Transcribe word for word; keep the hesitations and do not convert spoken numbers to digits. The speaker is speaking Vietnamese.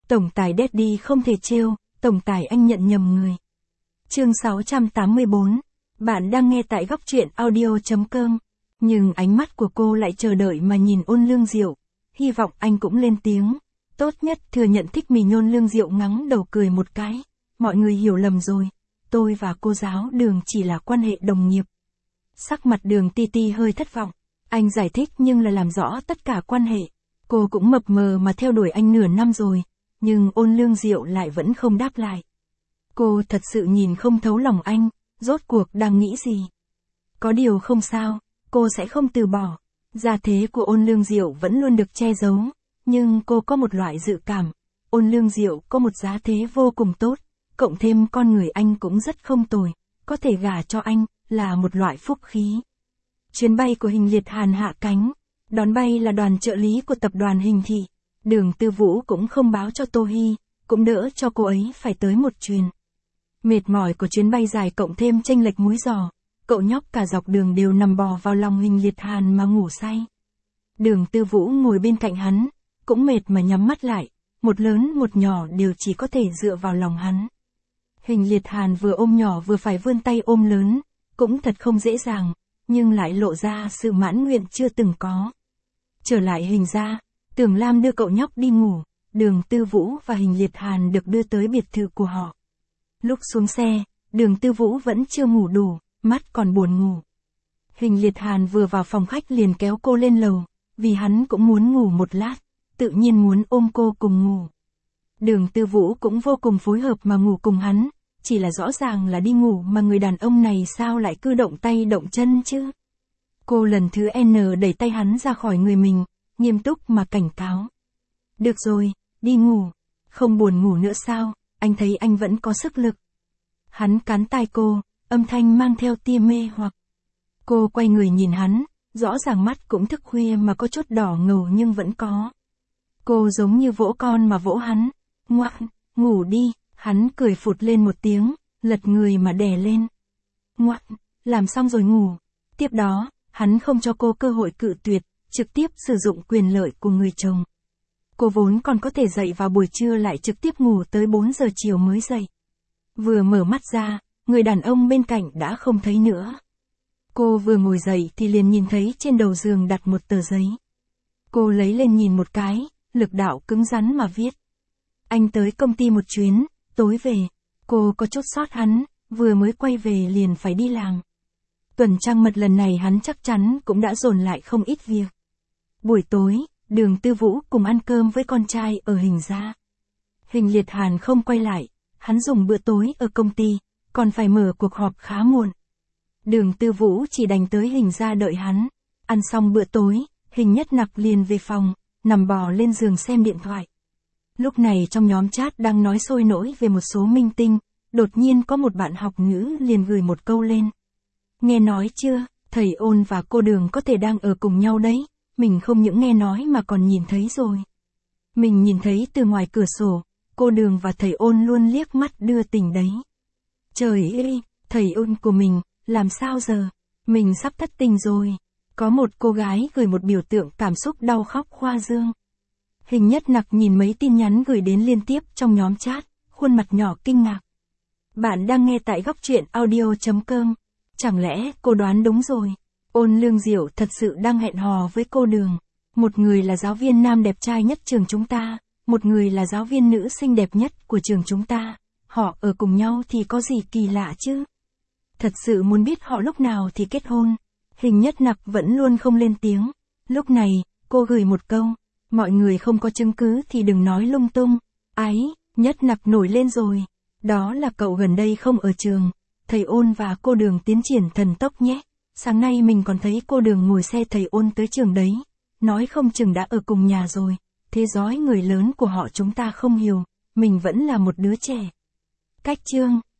Tổng tài Daddy không thể trêu, tổng tài anh nhận nhầm người. Chương sáu trăm tám mươi bốn. Bạn đang nghe tại góc truyện audio.com. Nhưng ánh mắt của cô lại chờ đợi mà nhìn Ôn Lương Diệu. Hy vọng anh cũng lên tiếng. Tốt nhất thừa nhận thích mình. Ôn Lương Diệu ngắng đầu cười một cái. Mọi người hiểu lầm rồi. Tôi và cô giáo Đường chỉ là quan hệ đồng nghiệp. Sắc mặt Đường Ti Ti hơi thất vọng. Anh giải thích nhưng là làm rõ tất cả quan hệ. Cô cũng mập mờ mà theo đuổi anh nửa năm rồi. Nhưng Ôn Lương Diệu lại vẫn không đáp lại. Cô thật sự nhìn không thấu lòng anh, rốt cuộc đang nghĩ gì. Có điều không sao, cô sẽ không từ bỏ. Gia thế của Ôn Lương Diệu vẫn luôn được che giấu, nhưng cô có một loại dự cảm. Ôn Lương Diệu có một giá thế vô cùng tốt, cộng thêm con người anh cũng rất không tồi, có thể gả cho anh, là một loại phúc khí. Chuyến bay của Hình Liệt Hàn hạ cánh, đón bay là đoàn trợ lý của tập đoàn Hình Thị. Đường Tư Vũ cũng không báo cho Tô Hy, cũng đỡ cho cô ấy phải tới một chuyến. Mệt mỏi của chuyến bay dài cộng thêm chênh lệch múi giò, cậu nhóc cả dọc đường đều nằm bò vào lòng Hình Liệt Hàn mà ngủ say. Đường Tư Vũ ngồi bên cạnh hắn, cũng mệt mà nhắm mắt lại, một lớn một nhỏ đều chỉ có thể dựa vào lòng hắn. Hình Liệt Hàn vừa ôm nhỏ vừa phải vươn tay ôm lớn, cũng thật không dễ dàng, nhưng lại lộ ra sự mãn nguyện chưa từng có. Trở lại Hình gia, Tưởng Lam đưa cậu nhóc đi ngủ, Đường Tư Vũ và Hình Liệt Hàn được đưa tới biệt thự của họ. Lúc xuống xe, Đường Tư Vũ vẫn chưa ngủ đủ, mắt còn buồn ngủ. Hình Liệt Hàn vừa vào phòng khách liền kéo cô lên lầu, vì hắn cũng muốn ngủ một lát, tự nhiên muốn ôm cô cùng ngủ. Đường Tư Vũ cũng vô cùng phối hợp mà ngủ cùng hắn, chỉ là rõ ràng là đi ngủ mà người đàn ông này sao lại cứ động tay động chân chứ. Cô lần thứ N đẩy tay hắn ra khỏi người mình, nghiêm túc mà cảnh cáo. Được rồi, đi ngủ, không buồn ngủ nữa sao, anh thấy anh vẫn có sức lực. Hắn cắn tai cô, âm thanh mang theo tia mê hoặc. Cô quay người nhìn hắn, rõ ràng mắt cũng thức khuya mà có chút đỏ ngầu nhưng vẫn có. Cô giống như vỗ con mà vỗ hắn, ngoan, ngủ đi, hắn cười phụt lên một tiếng, lật người mà đè lên. Ngoan, làm xong rồi ngủ. Tiếp đó, hắn không cho cô cơ hội cự tuyệt, trực tiếp sử dụng quyền lợi của người chồng. Cô vốn còn có thể dậy vào buổi trưa lại trực tiếp ngủ tới bốn giờ chiều mới dậy. Vừa mở mắt ra, người đàn ông bên cạnh đã không thấy nữa. Cô vừa ngồi dậy thì liền nhìn thấy trên đầu giường đặt một tờ giấy. Cô lấy lên nhìn một cái, lực đạo cứng rắn mà viết. Anh tới công ty một chuyến, tối về. Cô có chút sót hắn, vừa mới quay về liền phải đi làm. Tuần trăng mật lần này hắn chắc chắn cũng đã dồn lại không ít việc. Buổi tối, Đường Tư Vũ cùng ăn cơm với con trai ở Hình gia. Hình Liệt Hàn không quay lại, hắn dùng bữa tối ở công ty, còn phải mở cuộc họp khá muộn. Đường Tư Vũ chỉ đành tới Hình gia đợi hắn. Ăn xong bữa tối, Hình Nhất Nặc liền về phòng, nằm bò lên giường xem điện thoại. Lúc này trong nhóm chat đang nói sôi nổi về một số minh tinh, đột nhiên có một bạn học nữ liền gửi một câu lên. Nghe nói chưa, thầy Ôn và cô Đường có thể đang ở cùng nhau đấy, mình không những nghe nói mà còn nhìn thấy rồi. Mình nhìn thấy từ ngoài cửa sổ, cô Đường và thầy Ôn luôn liếc mắt đưa tình đấy. Trời ơi, thầy Ôn của mình, làm sao giờ, mình sắp thất tình rồi. Có một cô gái gửi một biểu tượng cảm xúc đau khóc khoa dương. Hình Nhất Nặc nhìn mấy tin nhắn gửi đến liên tiếp trong nhóm chat, khuôn mặt nhỏ kinh ngạc. Bạn đang nghe tại góc truyện audio.com. Chẳng lẽ cô đoán đúng rồi? Ôn Lương Diệu thật sự đang hẹn hò với cô Đường. Một người là giáo viên nam đẹp trai nhất trường chúng ta, một người là giáo viên nữ xinh đẹp nhất của trường chúng ta. Họ ở cùng nhau thì có gì kỳ lạ chứ? Thật sự muốn biết họ lúc nào thì kết hôn. Hình Nhất Nặc vẫn luôn không lên tiếng. Lúc này, cô gửi một câu. Mọi người không có chứng cứ thì đừng nói lung tung. Ái, Nhất Nặc nổi lên rồi. Đó là cậu gần đây không ở trường. Thầy Ôn và cô Đường tiến triển thần tốc nhé. Sáng nay mình còn thấy cô Đường ngồi xe thầy Ôn tới trường đấy. Nói không chừng đã ở cùng nhà rồi. Thế dõi người lớn của họ chúng ta không hiểu. Mình vẫn là một đứa trẻ. Cách chương